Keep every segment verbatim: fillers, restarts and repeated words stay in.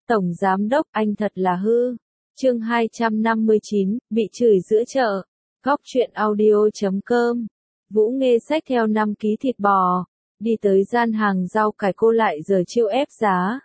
Tổng Giám Đốc, anh thật là hư. Chương hai trăm năm mươi chín, bị chửi giữa chợ. Góc truyện audio chấm com. Vũ Nghê xách theo năm ký thịt bò, đi tới gian hàng rau cải, cô lại giờ chiêu ép giá.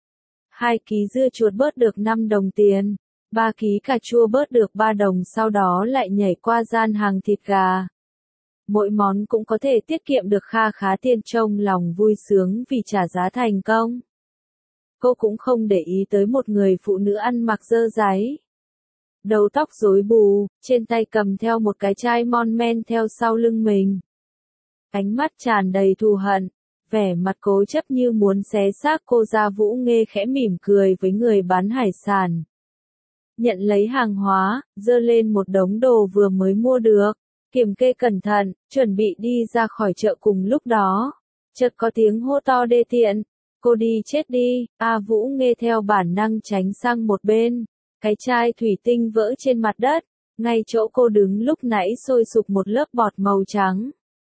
hai ký dưa chuột bớt được năm đồng tiền, ba ký cà chua bớt được ba đồng, sau đó lại nhảy qua gian hàng thịt gà. Mỗi món cũng có thể tiết kiệm được kha khá tiền, trong lòng vui sướng vì trả giá thành công. Cô cũng không để ý tới một người phụ nữ ăn mặc dơ dáy, đầu tóc rối bù, trên tay cầm theo một cái chai mon men theo sau lưng mình. Ánh mắt tràn đầy thù hận, vẻ mặt cố chấp như muốn xé xác cô ra. Vũ Nghê khẽ mỉm cười với người bán hải sản, nhận lấy hàng hóa, dơ lên một đống đồ vừa mới mua được, kiểm kê cẩn thận, chuẩn bị đi ra khỏi chợ. Cùng lúc đó, chợt có tiếng hô to: đê tiện, cô đi chết đi. A Vũ Nghê theo bản năng tránh sang một bên, cái chai thủy tinh vỡ trên mặt đất, ngay chỗ cô đứng lúc nãy sôi sục một lớp bọt màu trắng.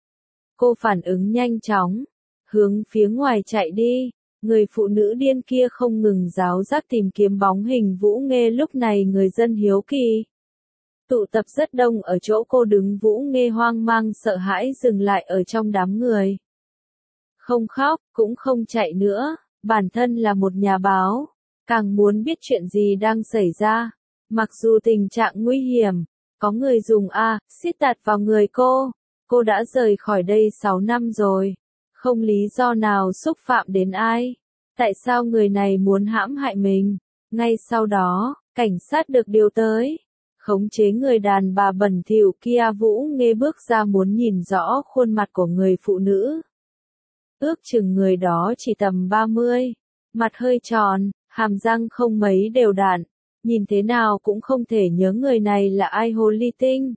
Cô phản ứng nhanh chóng, hướng phía ngoài chạy đi. Người phụ nữ điên kia không ngừng ráo rác tìm kiếm bóng hình Vũ Nghê. Lúc này người dân hiếu kỳ tụ tập rất đông ở chỗ cô đứng. Vũ Nghê hoang mang sợ hãi dừng lại ở trong đám người. Không khóc, cũng không chạy nữa, bản thân là một nhà báo, càng muốn biết chuyện gì đang xảy ra. Mặc dù tình trạng nguy hiểm, có người dùng a xít tạt vào người cô. Cô đã rời khỏi đây sáu năm rồi, không lý do nào xúc phạm đến ai. Tại sao người này muốn hãm hại mình? Ngay sau đó, cảnh sát được điều tới, khống chế người đàn bà bẩn thỉu kia. Vũ Nghê bước ra muốn nhìn rõ khuôn mặt của người phụ nữ. Ước chừng người đó chỉ tầm ba mươi, mặt hơi tròn, hàm răng không mấy đều đặn, nhìn thế nào cũng không thể nhớ người này là ai. Hồ ly tinh,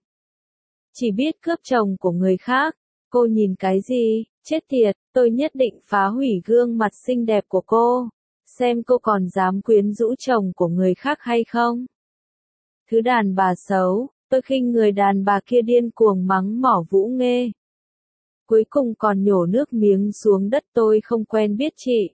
chỉ biết cướp chồng của người khác. Cô nhìn cái gì? Chết tiệt, tôi nhất định phá hủy gương mặt xinh đẹp của cô, xem cô còn dám quyến rũ chồng của người khác hay không. Thứ đàn bà xấu, tôi khinh người đàn bà kia điên cuồng mắng mỏ Vũ Nghê. Cuối cùng còn nhổ nước miếng xuống đất: tôi không quen biết chị.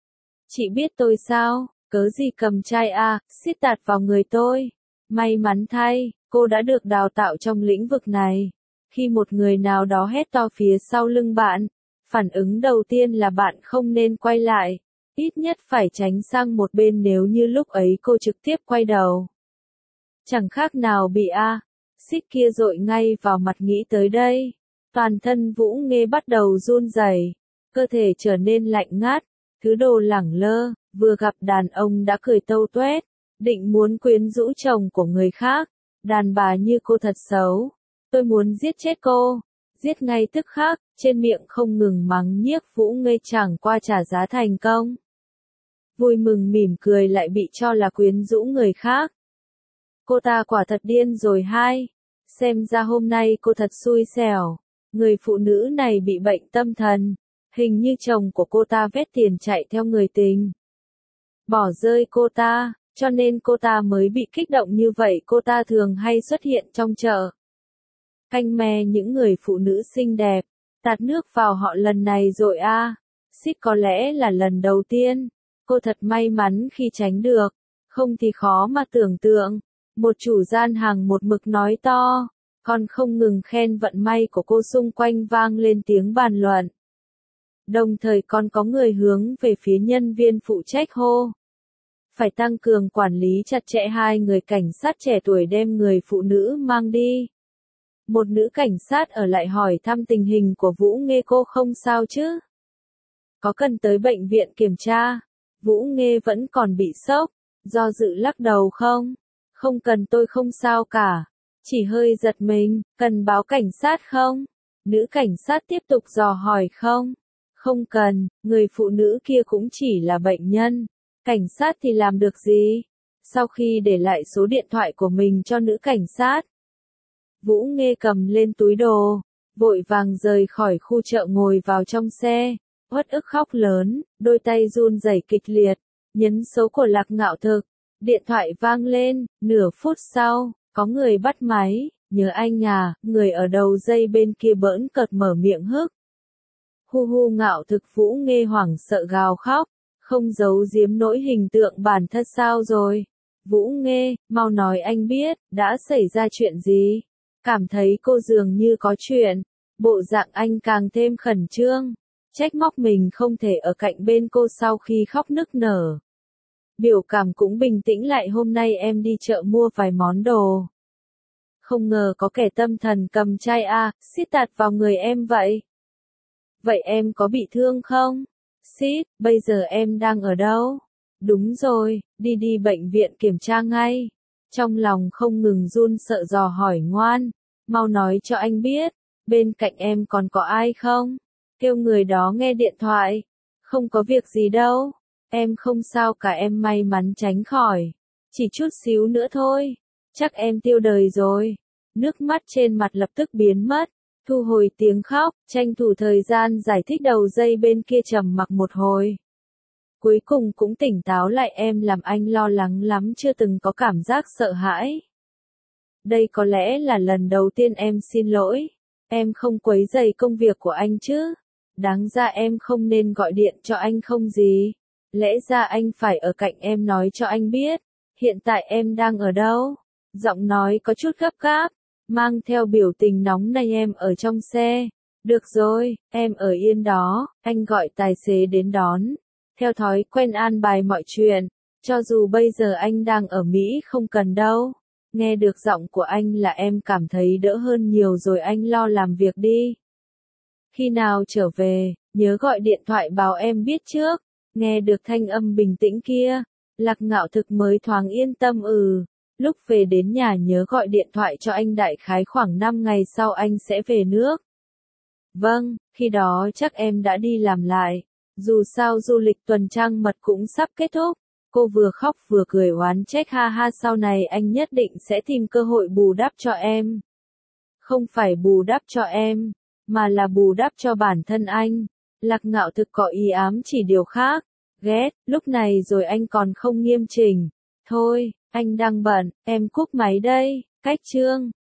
Chị biết tôi sao? Cớ gì cầm chai a xít tạt vào người tôi? May mắn thay, cô đã được đào tạo trong lĩnh vực này. Khi một người nào đó hét to phía sau lưng bạn, phản ứng đầu tiên là bạn không nên quay lại, ít nhất phải tránh sang một bên. Nếu như lúc ấy cô trực tiếp quay đầu, chẳng khác nào bị a xít kia dội ngay vào mặt. Nghĩ tới đây, toàn thân Vũ Nghê bắt đầu run rẩy, cơ thể trở nên lạnh ngắt. Thứ đồ lẳng lơ, vừa gặp đàn ông đã cười tâu tuét, định muốn quyến rũ chồng của người khác. Đàn bà như cô thật xấu, tôi muốn giết chết cô, giết ngay tức khắc. Trên miệng không ngừng mắng nhiếc. Vũ Nghê chẳng qua trả giá thành công, vui mừng mỉm cười lại bị cho là quyến rũ người khác. Cô ta quả thật điên rồi hai. Xem ra hôm nay cô thật xui xẻo. Người phụ nữ này bị bệnh tâm thần, hình như chồng của cô ta vét tiền chạy theo người tình, bỏ rơi cô ta, cho nên cô ta mới bị kích động như vậy. Cô ta thường hay xuất hiện trong chợ, canh me những người phụ nữ xinh đẹp, tạt nước vào họ. Lần này rồi a xít có lẽ là lần đầu tiên. Cô thật may mắn khi tránh được, không thì khó mà tưởng tượng. Một chủ gian hàng một mực nói to, còn không ngừng khen vận may của cô. Xung quanh vang lên tiếng bàn luận, đồng thời còn có người hướng về phía nhân viên phụ trách hô: phải tăng cường quản lý chặt chẽ. Hai người cảnh sát trẻ tuổi đem người phụ nữ mang đi. Một nữ cảnh sát ở lại hỏi thăm tình hình của Vũ Nghê. Cô không sao chứ? Có cần tới bệnh viện kiểm tra? Vũ Nghê vẫn còn bị sốc, do dự lắc đầu: không, không cần, tôi không sao cả. Chỉ hơi giật mình. Cần báo cảnh sát không? Nữ cảnh sát tiếp tục dò hỏi. Không, không cần. Người phụ nữ kia cũng chỉ là bệnh nhân, cảnh sát thì làm được gì? Sau khi để lại số điện thoại của mình cho nữ cảnh sát, Vũ Nghê cầm lên túi đồ, vội vàng rời khỏi khu chợ, ngồi vào trong xe, uất ức khóc lớn, đôi tay run rẩy kịch liệt, nhấn số của Lạc Ngạo Thực. Điện thoại vang lên, nửa phút sau, có người bắt máy: nhớ anh à. Người ở đầu dây bên kia bỡn cợt mở miệng hức. Hu hu. Ngạo Thực. Vũ Nghê hoảng sợ gào khóc: Không giấu giếm nỗi hình tượng bản thân sao rồi? Vũ Nghê, mau nói anh biết, đã xảy ra chuyện gì? Cảm thấy cô dường như có chuyện. Bộ dạng anh càng thêm khẩn trương. Trách móc mình không thể ở cạnh bên cô sau khi khóc nức nở. Biểu cảm cũng bình tĩnh lại, hôm nay em đi chợ mua vài món đồ. Không ngờ có kẻ tâm thần cầm chai A, xít tạt vào người em vậy. Vậy em có bị thương không? Xít, bây giờ em đang ở đâu? Đúng rồi, đi đi bệnh viện kiểm tra ngay. Trong lòng không ngừng run sợ dò hỏi ngoan. Mau nói cho anh biết, bên cạnh em còn có ai không? Kêu người đó nghe điện thoại. Không có việc gì đâu. Em không sao cả, em may mắn tránh khỏi. Chỉ chút xíu nữa thôi. Chắc em tiêu đời rồi. Nước mắt trên mặt lập tức biến mất. Thu hồi tiếng khóc, tranh thủ thời gian giải thích. Đầu dây bên kia trầm mặc một hồi. Cuối cùng cũng tỉnh táo lại, em làm anh lo lắng lắm, chưa từng có cảm giác sợ hãi. Đây có lẽ là lần đầu tiên em xin lỗi. Em không quấy rầy công việc của anh chứ. Đáng ra em không nên gọi điện cho anh không gì. Lẽ ra anh phải ở cạnh em nói cho anh biết. Hiện tại em đang ở đâu? Giọng nói có chút gấp gáp, mang theo biểu tình nóng nảy. Em ở trong xe. Được rồi, em ở yên đó, anh gọi tài xế đến đón. Theo thói quen an bài mọi chuyện. Cho dù bây giờ anh đang ở Mỹ không cần đâu. Nghe được giọng của anh là em cảm thấy đỡ hơn nhiều rồi, anh lo làm việc đi. Khi nào trở về, nhớ gọi điện thoại báo em biết trước. Nghe được thanh âm bình tĩnh kia, Lạc Ngạo Thực mới thoáng yên tâm. Ừ, lúc về đến nhà nhớ gọi điện thoại cho anh, đại khái khoảng năm ngày sau anh sẽ về nước. Vâng, khi đó chắc em đã đi làm lại. Dù sao du lịch tuần trăng mật cũng sắp kết thúc. Cô vừa khóc vừa cười oán trách, ha ha, sau này anh nhất định sẽ tìm cơ hội bù đắp cho em. Không phải bù đắp cho em, mà là bù đắp cho bản thân anh. Lạc Ngạo Thực có ý ám chỉ điều khác. Ghét, lúc này rồi anh còn không nghiêm chỉnh. Thôi, anh đang bận, em cúp máy đây. Cách chương